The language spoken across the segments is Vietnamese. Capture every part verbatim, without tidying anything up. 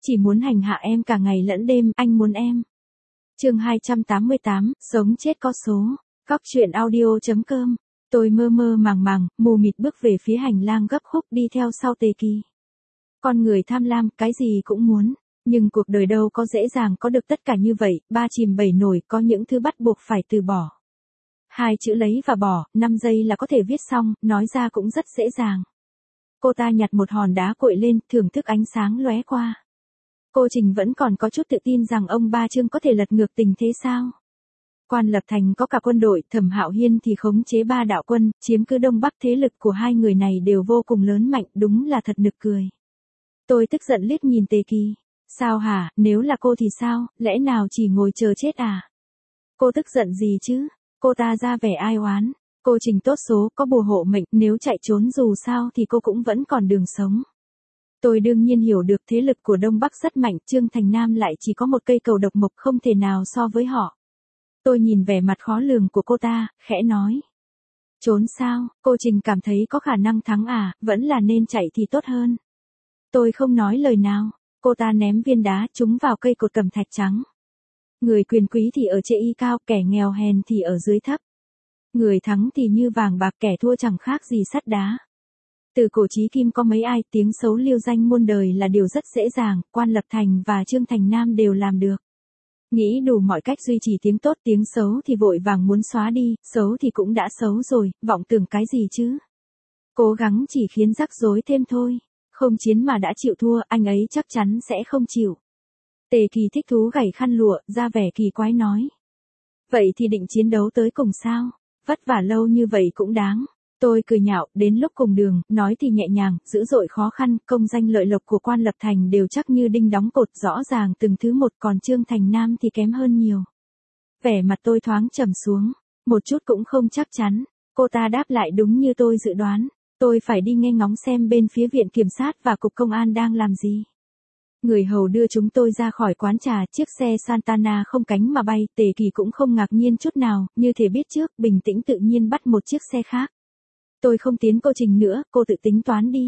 chỉ muốn hành hạ em cả ngày lẫn đêm, anh muốn em. Chương hai trăm tám mươi tám, sống chết có số. Góc truyện audio.com. Tôi mơ mơ màng màng, mù mịt bước về phía hành lang gấp khúc đi theo sau Tề Kỳ. Con người tham lam, cái gì cũng muốn, nhưng cuộc đời đâu có dễ dàng có được tất cả như vậy, ba chìm bảy nổi, có những thứ bắt buộc phải từ bỏ. Hai chữ lấy và bỏ, năm giây là có thể viết xong, nói ra cũng rất dễ dàng. Cô ta nhặt một hòn đá cuội lên, thưởng thức ánh sáng lóe qua. Cô Trình vẫn còn có chút tự tin rằng ông Ba Trương có thể lật ngược tình thế sao? Quan Lập Thành có cả quân đội, Thẩm Hạo Hiên thì khống chế ba đạo quân, chiếm cứ Đông Bắc, thế lực của hai người này đều vô cùng lớn mạnh, đúng là thật nực cười. Tôi tức giận liếc nhìn Tề Kỳ. Sao hả, nếu là cô thì sao, lẽ nào chỉ ngồi chờ chết à? Cô tức giận gì chứ? Cô ta ra vẻ ai oán. Cô Trình tốt số, có bùa hộ mệnh, nếu chạy trốn dù sao thì cô cũng vẫn còn đường sống. Tôi đương nhiên hiểu được thế lực của Đông Bắc rất mạnh, Trương Thành Nam lại chỉ có một cây cầu độc mộc không thể nào so với họ. Tôi nhìn vẻ mặt khó lường của cô ta, khẽ nói. Trốn sao, cô Trình cảm thấy có khả năng thắng à, vẫn là nên chạy thì tốt hơn. Tôi không nói lời nào, cô ta ném viên đá trúng vào cây cột cẩm thạch trắng. Người quyền quý thì ở chê y cao, kẻ nghèo hèn thì ở dưới thấp. Người thắng thì như vàng bạc, kẻ thua chẳng khác gì sắt đá. Từ cổ chí kim có mấy ai, tiếng xấu lưu danh muôn đời là điều rất dễ dàng, Quan Lập Thành và Trương Thành Nam đều làm được. Nghĩ đủ mọi cách duy trì tiếng tốt, tiếng xấu thì vội vàng muốn xóa đi, xấu thì cũng đã xấu rồi, vọng tưởng cái gì chứ. Cố gắng chỉ khiến rắc rối thêm thôi, không chiến mà đã chịu thua, anh ấy chắc chắn sẽ không chịu. Tề Kỳ thích thú gảy khăn lụa, ra vẻ kỳ quái nói. Vậy thì định chiến đấu tới cùng sao, vất vả lâu như vậy cũng đáng. Tôi cười nhạo, đến lúc cùng đường, nói thì nhẹ nhàng, dữ dội khó khăn, công danh lợi lộc của Quan Lập Thành đều chắc như đinh đóng cột, rõ ràng từng thứ một, còn Trương Thành Nam thì kém hơn nhiều. Vẻ mặt tôi thoáng trầm xuống, một chút cũng không chắc chắn. Cô ta đáp lại đúng như tôi dự đoán, tôi phải đi nghe ngóng xem bên phía viện kiểm sát và cục công an đang làm gì. Người hầu đưa chúng tôi ra khỏi quán trà, chiếc xe Santana không cánh mà bay, Tề Kỳ cũng không ngạc nhiên chút nào, như thể biết trước, bình tĩnh tự nhiên bắt một chiếc xe khác. Tôi không tiến cô Trình nữa, cô tự tính toán đi.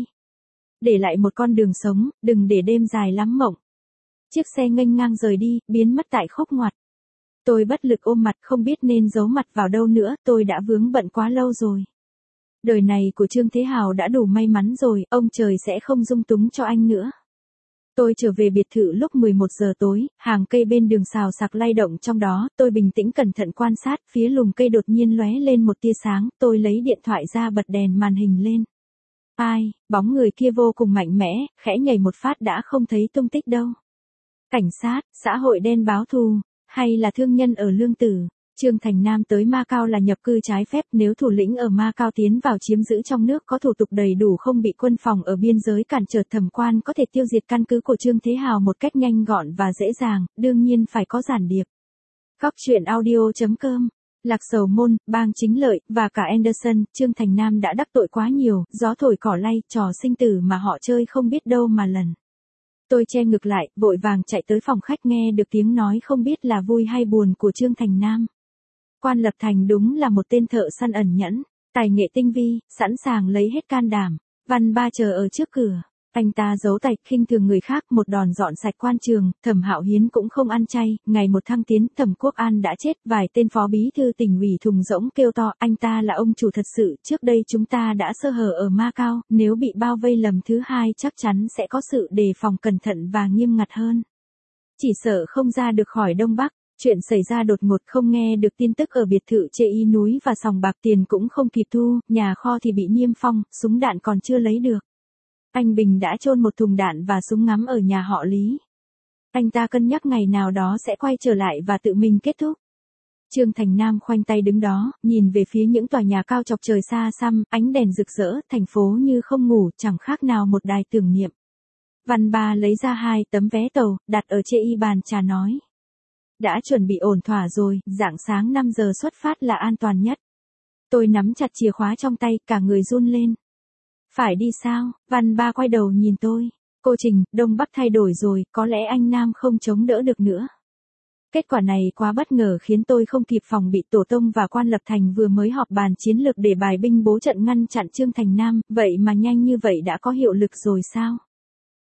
Để lại một con đường sống, đừng để đêm dài lắm mộng. Chiếc xe nghênh ngang rời đi, biến mất tại khúc ngoặt. Tôi bất lực ôm mặt, không biết nên giấu mặt vào đâu nữa, tôi đã vướng bận quá lâu rồi. Đời này của Trương Thế Hào đã đủ may mắn rồi, ông trời sẽ không dung túng cho anh nữa. Tôi trở về biệt thự lúc mười một giờ tối, hàng cây bên đường xào xạc lay động trong đó, tôi bình tĩnh cẩn thận quan sát, phía lùm cây đột nhiên lóe lên một tia sáng, tôi lấy điện thoại ra bật đèn màn hình lên. Ai, bóng người kia vô cùng mạnh mẽ, khẽ nhảy một phát đã không thấy tung tích đâu. Cảnh sát, xã hội đen báo thù, hay là thương nhân ở Lương Tử? Trương Thành Nam tới Macau là nhập cư trái phép, nếu thủ lĩnh ở Macau tiến vào chiếm giữ trong nước có thủ tục đầy đủ không bị quân phòng ở biên giới cản trở, thẩm quan có thể tiêu diệt căn cứ của Trương Thế Hào một cách nhanh gọn và dễ dàng, đương nhiên phải có giản điệp. Góc truyện audio.com. Lạc Sầu Môn, Bang Chính Lợi, và cả Anderson, Trương Thành Nam đã đắc tội quá nhiều, gió thổi cỏ lay, trò sinh tử mà họ chơi không biết đâu mà lần. Tôi che ngực lại, vội vàng chạy tới phòng khách nghe được tiếng nói không biết là vui hay buồn của Trương Thành Nam. Quan Lập Thành đúng là một tên thợ săn ẩn nhẫn, tài nghệ tinh vi, sẵn sàng lấy hết can đảm. Văn Ba chờ ở trước cửa, anh ta giấu tài, khinh thường người khác, một đòn dọn sạch quan trường. Thẩm Hạo Hiến cũng không ăn chay, ngày một thăng tiến, Thẩm Quốc An đã chết, vài tên phó bí thư tỉnh ủy thùng rỗng kêu to, anh ta là ông chủ thật sự, trước đây chúng ta đã sơ hở ở Macau, nếu bị bao vây lần thứ hai chắc chắn sẽ có sự đề phòng cẩn thận và nghiêm ngặt hơn. Chỉ sợ không ra được khỏi Đông Bắc. Chuyện xảy ra đột ngột, không nghe được tin tức ở biệt thự chê y núi và sòng bạc, tiền cũng không kịp thu, nhà kho thì bị niêm phong, súng đạn còn chưa lấy được. Anh Bình đã chôn một thùng đạn và súng ngắm ở nhà họ Lý. Anh ta cân nhắc ngày nào đó sẽ quay trở lại và tự mình kết thúc. Trương Thành Nam khoanh tay đứng đó, nhìn về phía những tòa nhà cao chọc trời xa xăm, ánh đèn rực rỡ, thành phố như không ngủ, chẳng khác nào một đài tưởng niệm. Văn Ba lấy ra hai tấm vé tàu, đặt ở chê y bàn trà nói. Đã chuẩn bị ổn thỏa rồi, rạng sáng năm giờ xuất phát là an toàn nhất. Tôi nắm chặt chìa khóa trong tay, cả người run lên. Phải đi sao? Văn Ba quay đầu nhìn tôi. Cô Trình, Đông Bắc thay đổi rồi, có lẽ anh Nam không chống đỡ được nữa. Kết quả này quá bất ngờ khiến tôi không kịp phòng bị. Tổ tông và Quan Lập Thành vừa mới họp bàn chiến lược để bài binh bố trận ngăn chặn Trương Thành Nam, vậy mà nhanh như vậy đã có hiệu lực rồi sao?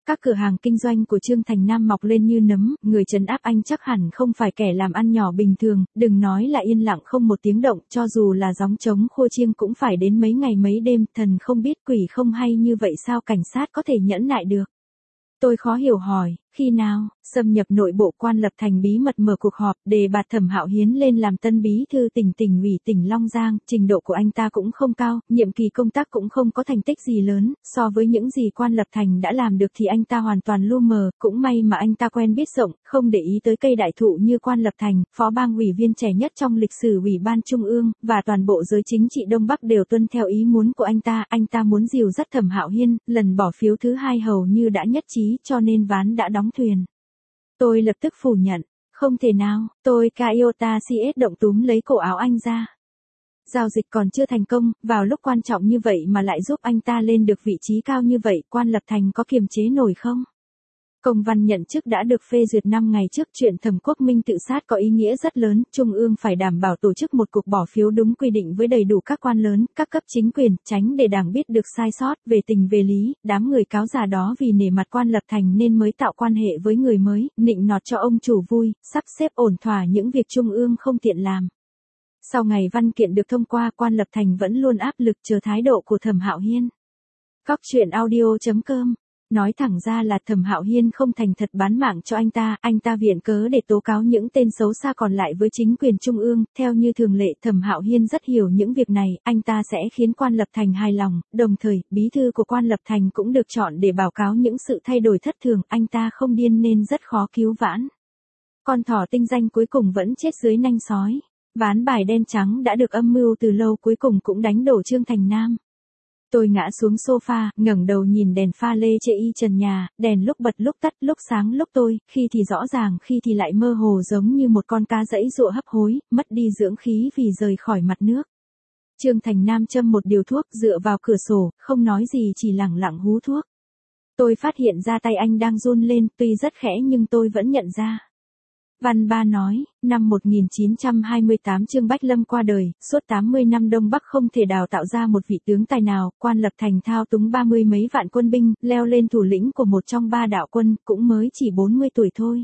Các cửa hàng kinh doanh của Trương Thành Nam mọc lên như nấm, người trấn áp anh chắc hẳn không phải kẻ làm ăn nhỏ bình thường, đừng nói là yên lặng không một tiếng động, cho dù là gióng trống khua chiêng cũng phải đến mấy ngày mấy đêm, thần không biết quỷ không hay như vậy sao cảnh sát có thể nhẫn nại được. Tôi khó hiểu hỏi, khi nào, xâm nhập nội bộ Quan Lập Thành bí mật mở cuộc họp, đề bạt Thẩm Hạo Hiến lên làm tân bí thư tỉnh tỉnh ủy tỉnh Long Giang, trình độ của anh ta cũng không cao, nhiệm kỳ công tác cũng không có thành tích gì lớn, so với những gì Quan Lập Thành đã làm được thì anh ta hoàn toàn lu mờ, cũng may mà anh ta quen biết rộng, không để ý tới cây đại thụ như Quan Lập Thành, phó bang ủy viên trẻ nhất trong lịch sử Ủy ban Trung ương, và toàn bộ giới chính trị Đông Bắc đều tuân theo ý muốn của anh ta, anh ta muốn dìu dắt Thẩm Hạo Hiên, lần bỏ phiếu thứ hai hầu như đã nhất trí, cho nên ván đã đóng thuyền. Tôi lập tức phủ nhận, không thể nào, tôi Kaiota xê ét động túm lấy cổ áo anh ra. Giao dịch còn chưa thành công, vào lúc quan trọng như vậy mà lại giúp anh ta lên được vị trí cao như vậy, Quan Lập Thành có kiềm chế nổi không? Công văn nhận chức đã được phê duyệt năm ngày trước, chuyện Thẩm Quốc Minh tự sát có ý nghĩa rất lớn, Trung ương phải đảm bảo tổ chức một cuộc bỏ phiếu đúng quy định với đầy đủ các quan lớn, các cấp chính quyền, tránh để đảng biết được sai sót, về tình về lý, đám người cáo già đó vì nể mặt Quan Lập Thành nên mới tạo quan hệ với người mới, nịnh nọt cho ông chủ vui, sắp xếp ổn thỏa những việc Trung ương không tiện làm. Sau ngày văn kiện được thông qua, Quan Lập Thành vẫn luôn áp lực chờ thái độ của Thẩm Hạo Hiên. Góc truyện audio chấm com nói thẳng ra là Thẩm Hạo Hiên không thành thật bán mạng cho anh ta, anh ta viện cớ để tố cáo những tên xấu xa còn lại với chính quyền trung ương, theo như thường lệ Thẩm Hạo Hiên rất hiểu những việc này, anh ta sẽ khiến Quan Lập Thành hài lòng, đồng thời, bí thư của Quan Lập Thành cũng được chọn để báo cáo những sự thay đổi thất thường, anh ta không điên nên rất khó cứu vãn. Con thỏ tinh danh cuối cùng vẫn chết dưới nanh sói, ván bài đen trắng đã được âm mưu từ lâu cuối cùng cũng đánh đổ Trương Thành Nam. Tôi ngã xuống sofa, ngẩng đầu nhìn đèn pha lê chê y trần nhà, đèn lúc bật lúc tắt, lúc sáng lúc tối, khi thì rõ ràng, khi thì lại mơ hồ giống như một con cá giãy giụa hấp hối, mất đi dưỡng khí vì rời khỏi mặt nước. Trương Thành Nam châm một điều thuốc, dựa vào cửa sổ, không nói gì chỉ lẳng lặng hú thuốc. Tôi phát hiện ra tay anh đang run lên, tuy rất khẽ nhưng tôi vẫn nhận ra. Văn Ba nói, năm một nghìn chín trăm hai mươi tám Trương Bách Lâm qua đời, suốt tám mươi năm Đông Bắc không thể đào tạo ra một vị tướng tài nào, Quan Lập Thành thao túng ba mươi mấy vạn quân binh, leo lên thủ lĩnh của một trong ba đạo quân, cũng mới chỉ bốn mươi tuổi thôi.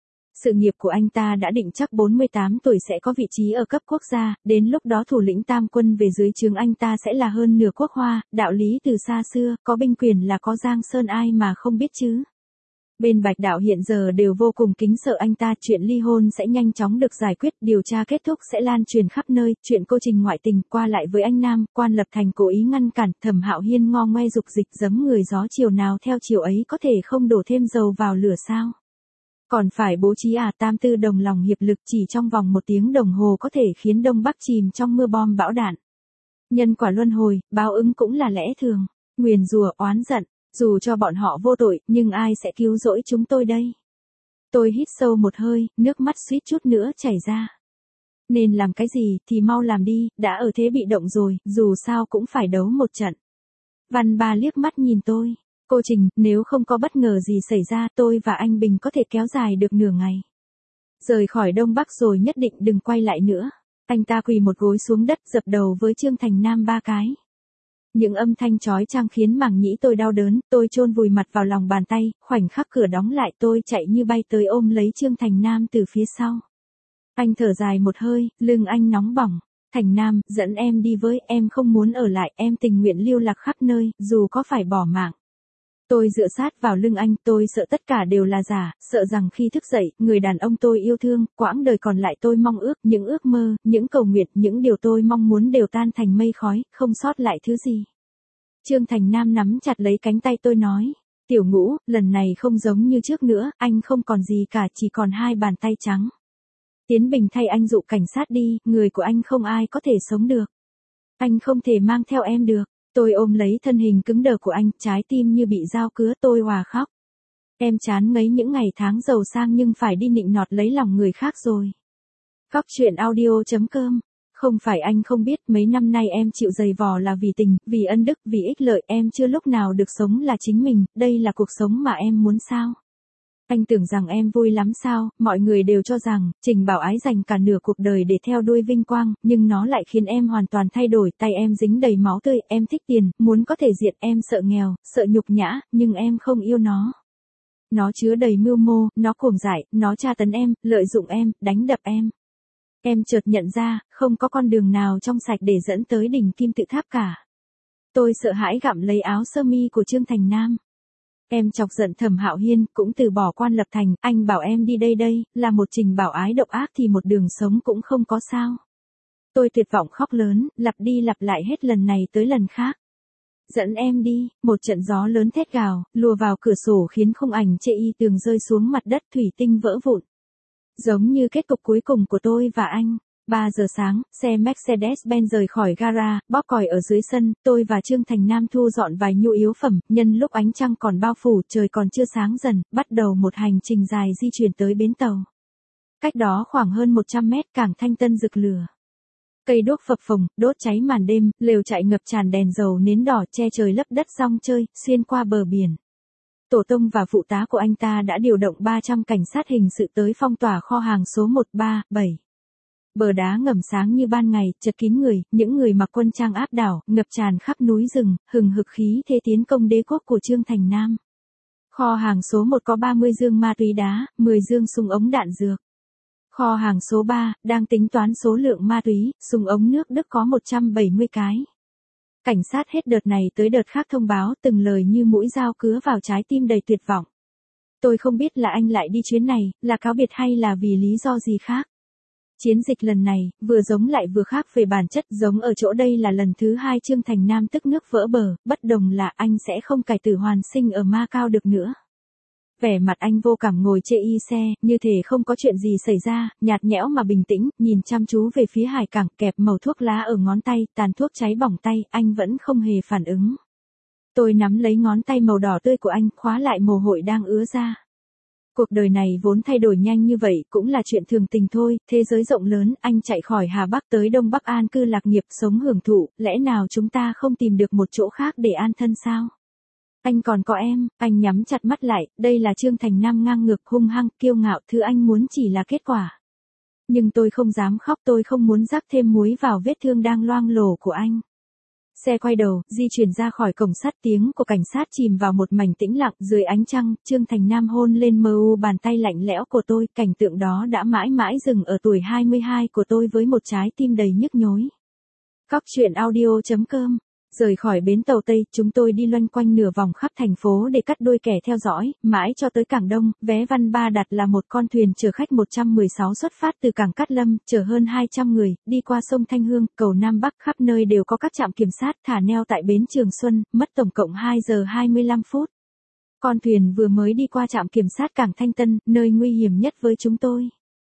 Sự nghiệp của anh ta đã định chắc bốn mươi tám tuổi sẽ có vị trí ở cấp quốc gia, đến lúc đó thủ lĩnh tam quân về dưới trướng anh ta sẽ là hơn nửa quốc hoa, đạo lý từ xa xưa, có binh quyền là có Giang Sơn ai mà không biết chứ. Bên Bạch Đạo hiện giờ đều vô cùng kính sợ anh ta, chuyện ly hôn sẽ nhanh chóng được giải quyết, điều tra kết thúc sẽ lan truyền khắp nơi, chuyện cô Trình ngoại tình qua lại với anh Nam, Quan Lập Thành cố ý ngăn cản, Thẩm Hạo Hiên ngo ngoe dục dịch giấm người gió chiều nào theo chiều ấy, có thể không đổ thêm dầu vào lửa sao? Còn phải bố trí à, tam tư đồng lòng hiệp lực, chỉ trong vòng một tiếng đồng hồ có thể khiến Đông Bắc chìm trong mưa bom bão đạn. Nhân quả luân hồi, báo ứng cũng là lẽ thường, nguyền rủa oán giận. Dù cho bọn họ vô tội, nhưng ai sẽ cứu rỗi chúng tôi đây? Tôi hít sâu một hơi, nước mắt suýt chút nữa chảy ra. Nên làm cái gì thì mau làm đi, đã ở thế bị động rồi, dù sao cũng phải đấu một trận. Văn Ba liếc mắt nhìn tôi. Cô Trình, nếu không có bất ngờ gì xảy ra, tôi và anh Bình có thể kéo dài được nửa ngày. Rời khỏi Đông Bắc rồi nhất định đừng quay lại nữa. Anh ta quỳ một gối xuống đất, dập đầu với Trương Thành Nam ba cái. Những âm thanh chói chang khiến màng nhĩ tôi đau đớn, tôi chôn vùi mặt vào lòng bàn tay, khoảnh khắc cửa đóng lại tôi chạy như bay tới ôm lấy Trương Thành Nam từ phía sau. Anh thở dài một hơi, lưng anh nóng bỏng. Thành Nam, dẫn em đi với, em không muốn ở lại, em tình nguyện lưu lạc khắp nơi, dù có phải bỏ mạng. Tôi dựa sát vào lưng anh, tôi sợ tất cả đều là giả, sợ rằng khi thức dậy, người đàn ông tôi yêu thương, quãng đời còn lại tôi mong ước, những ước mơ, những cầu nguyện, những điều tôi mong muốn đều tan thành mây khói, không sót lại thứ gì. Trương Thành Nam nắm chặt lấy cánh tay tôi nói, Tiểu Ngũ, lần này không giống như trước nữa, anh không còn gì cả, chỉ còn hai bàn tay trắng. Tiến Bình thay anh dụ cảnh sát đi, người của anh không ai có thể sống được. Anh không thể mang theo em được. Tôi ôm lấy thân hình cứng đờ của anh, trái tim như bị dao cứa, tôi òa khóc. Em chán ngấy những ngày tháng giàu sang nhưng phải đi nịnh nọt lấy lòng người khác rồi. Góc truyện audio chấm com. Không phải anh không biết, mấy năm nay em chịu dày vò là vì tình, vì ân đức, vì ích lợi, em chưa lúc nào được sống là chính mình, đây là cuộc sống mà em muốn sao? Anh tưởng rằng em vui lắm sao, mọi người đều cho rằng, Trình Bảo Ái dành cả nửa cuộc đời để theo đuôi vinh quang, nhưng nó lại khiến em hoàn toàn thay đổi, tay em dính đầy máu tươi, em thích tiền, muốn có thể diện, em sợ nghèo, sợ nhục nhã, nhưng em không yêu nó. Nó chứa đầy mưu mô, nó cuồng dại, nó tra tấn em, lợi dụng em, đánh đập em. Em chợt nhận ra, không có con đường nào trong sạch để dẫn tới đỉnh kim tự tháp cả. Tôi sợ hãi gặm lấy áo sơ mi của Trương Thành Nam. Em chọc giận Thẩm Hạo Hiên, cũng từ bỏ Quan Lập Thành, anh bảo em đi đây đây, là một trình bảo ái độc ác thì một đường sống cũng không có sao. Tôi tuyệt vọng khóc lớn, lặp đi lặp lại hết lần này tới lần khác. Dẫn em đi, một trận gió lớn thét gào, lùa vào cửa sổ khiến khung ảnh chê y tường rơi xuống mặt đất thủy tinh vỡ vụn. Giống như kết cục cuối cùng của tôi và anh. ba giờ sáng, xe Mercedes-Benz rời khỏi gara, bóp còi ở dưới sân, tôi và Trương Thành Nam thu dọn vài nhu yếu phẩm, nhân lúc ánh trăng còn bao phủ, trời còn chưa sáng dần, bắt đầu một hành trình dài di chuyển tới bến tàu. Cách đó khoảng hơn một trăm mét, cảng Thanh Tân rực lửa. Cây đuốc phập phồng, đốt cháy màn đêm, lều trại ngập tràn đèn dầu nến đỏ che trời lấp đất rong chơi, xuyên qua bờ biển. Tổ tông và phụ tá của anh ta đã điều động ba trăm cảnh sát hình sự tới phong tỏa kho hàng số một ba bảy. Bờ đá ngầm sáng như ban ngày, chật kín người, những người mặc quân trang áp đảo, ngập tràn khắp núi rừng, hừng hực khí thế tiến công đế quốc của Trương Thành Nam. Kho hàng số một có ba mươi dương ma túy đá, mười dương súng ống đạn dược. Kho hàng số ba, đang tính toán số lượng ma túy, súng ống nước Đức có một trăm bảy mươi cái. Cảnh sát hết đợt này tới đợt khác thông báo từng lời như mũi dao cứa vào trái tim đầy tuyệt vọng. Tôi không biết là anh lại đi chuyến này, là cáo biệt hay là vì lý do gì khác. Chiến dịch lần này, vừa giống lại vừa khác về bản chất, giống ở chỗ đây là lần thứ hai Trương Thành Nam tức nước vỡ bờ, bất đồng là anh sẽ không cải tử hoàn sinh ở Macau được nữa. Vẻ mặt anh vô cảm ngồi chê y xe, như thể không có chuyện gì xảy ra, nhạt nhẽo mà bình tĩnh, nhìn chăm chú về phía hải cảng, kẹp mẩu thuốc lá ở ngón tay, tàn thuốc cháy bỏng tay, anh vẫn không hề phản ứng. Tôi nắm lấy ngón tay màu đỏ tươi của anh, khóa lại mồ hôi đang ứa ra. Cuộc đời này vốn thay đổi nhanh như vậy, cũng là chuyện thường tình thôi, thế giới rộng lớn, anh chạy khỏi Hà Bắc tới Đông Bắc an cư lạc nghiệp, sống hưởng thụ, lẽ nào chúng ta không tìm được một chỗ khác để an thân sao? Anh còn có em, anh nhắm chặt mắt lại, đây là Trương Thành Nam ngang ngược, hung hăng, kiêu ngạo, thứ anh muốn chỉ là kết quả. Nhưng tôi không dám khóc, tôi không muốn rắc thêm muối vào vết thương đang loang lổ của anh. Xe quay đầu, di chuyển ra khỏi cổng sắt, tiếng của cảnh sát chìm vào một mảnh tĩnh lặng, dưới ánh trăng, Trương Thành Nam hôn lên mờ u bàn tay lạnh lẽo của tôi, cảnh tượng đó đã mãi mãi dừng ở tuổi hai mươi hai của tôi với một trái tim đầy nhức nhối. Cóc truyện audio chấm com. Rời khỏi bến tàu Tây, chúng tôi đi loanh quanh nửa vòng khắp thành phố để cắt đuôi kẻ theo dõi, mãi cho tới cảng Đông, vé Văn Ba đặt là một con thuyền chở khách một trăm mười sáu xuất phát từ cảng Cát Lâm, chở hơn hai trăm người, đi qua sông Thanh Hương, cầu Nam Bắc, khắp nơi đều có các trạm kiểm sát, thả neo tại bến Trường Xuân, mất tổng cộng hai giờ hai mươi lăm phút. Con thuyền vừa mới đi qua trạm kiểm sát cảng Thanh Tân, nơi nguy hiểm nhất với chúng tôi.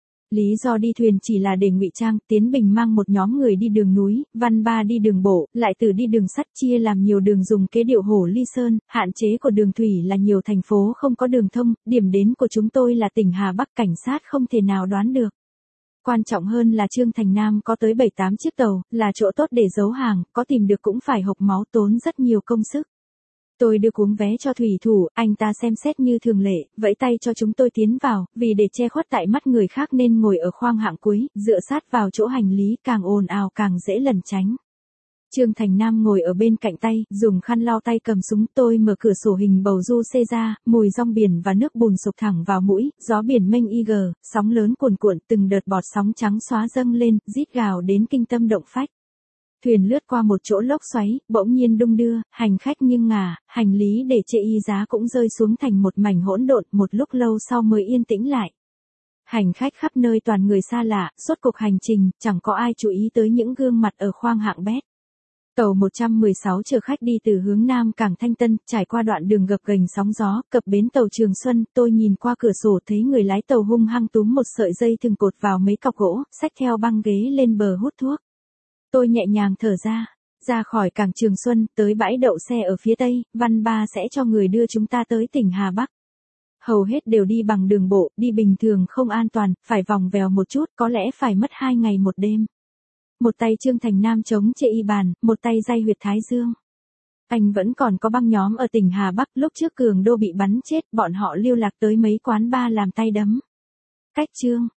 Lý do đi thuyền chỉ là để ngụy trang, Tiến Bình mang một nhóm người đi đường núi, Văn Ba đi đường bộ, lại Tử đi đường sắt, chia làm nhiều đường dùng kế điệu hổ ly sơn, hạn chế của đường thủy là nhiều thành phố không có đường thông, điểm đến của chúng tôi là tỉnh Hà Bắc, cảnh sát không thể nào đoán được. Quan trọng hơn là Trương Thành Nam có tới bảy tám chiếc tàu, là chỗ tốt để giấu hàng, có tìm được cũng phải hộc máu tốn rất nhiều công sức. Tôi đưa cuống vé cho thủy thủ, anh ta xem xét như thường lệ, vẫy tay cho chúng tôi tiến vào, vì để che khuất tại mắt người khác nên ngồi ở khoang hạng cuối, dựa sát vào chỗ hành lý, càng ồn ào càng dễ lẩn tránh. Trương Thành Nam ngồi ở bên cạnh tay, dùng khăn lau tay cầm súng, tôi mở cửa sổ hình bầu du xê ra, mùi rong biển và nước bùn sục thẳng vào mũi, gió biển mênh y gờ, sóng lớn cuồn cuộn, từng đợt bọt sóng trắng xóa dâng lên, rít gào đến kinh tâm động phách. Thuyền lướt qua một chỗ lốc xoáy, bỗng nhiên đung đưa, hành khách nghiêng ngả, hành lý để chê y giá cũng rơi xuống thành một mảnh hỗn độn, một lúc lâu sau mới yên tĩnh lại. Hành khách khắp nơi toàn người xa lạ, suốt cuộc hành trình, chẳng có ai chú ý tới những gương mặt ở khoang hạng bét. Tàu một trăm mười sáu chở khách đi từ hướng Nam cảng Thanh Tân, trải qua đoạn đường gập ghềnh sóng gió, cập bến tàu Trường Xuân, tôi nhìn qua cửa sổ thấy người lái tàu hung hăng túm một sợi dây thừng cột vào mấy cọc gỗ, xách theo băng ghế lên bờ hút thuốc. Tôi nhẹ nhàng thở ra, ra khỏi cảng Trường Xuân, tới bãi đậu xe ở phía tây, Văn Ba sẽ cho người đưa chúng ta tới tỉnh Hà Bắc. Hầu hết đều đi bằng đường bộ, đi bình thường không an toàn, phải vòng vèo một chút, có lẽ phải mất hai ngày một đêm. Một tay Trương Thành Nam chống chê y bàn, một tay day huyệt thái dương. Anh vẫn còn có băng nhóm ở tỉnh Hà Bắc, lúc trước Cường Đô bị bắn chết, bọn họ lưu lạc tới mấy quán bar làm tay đấm. Cách Trương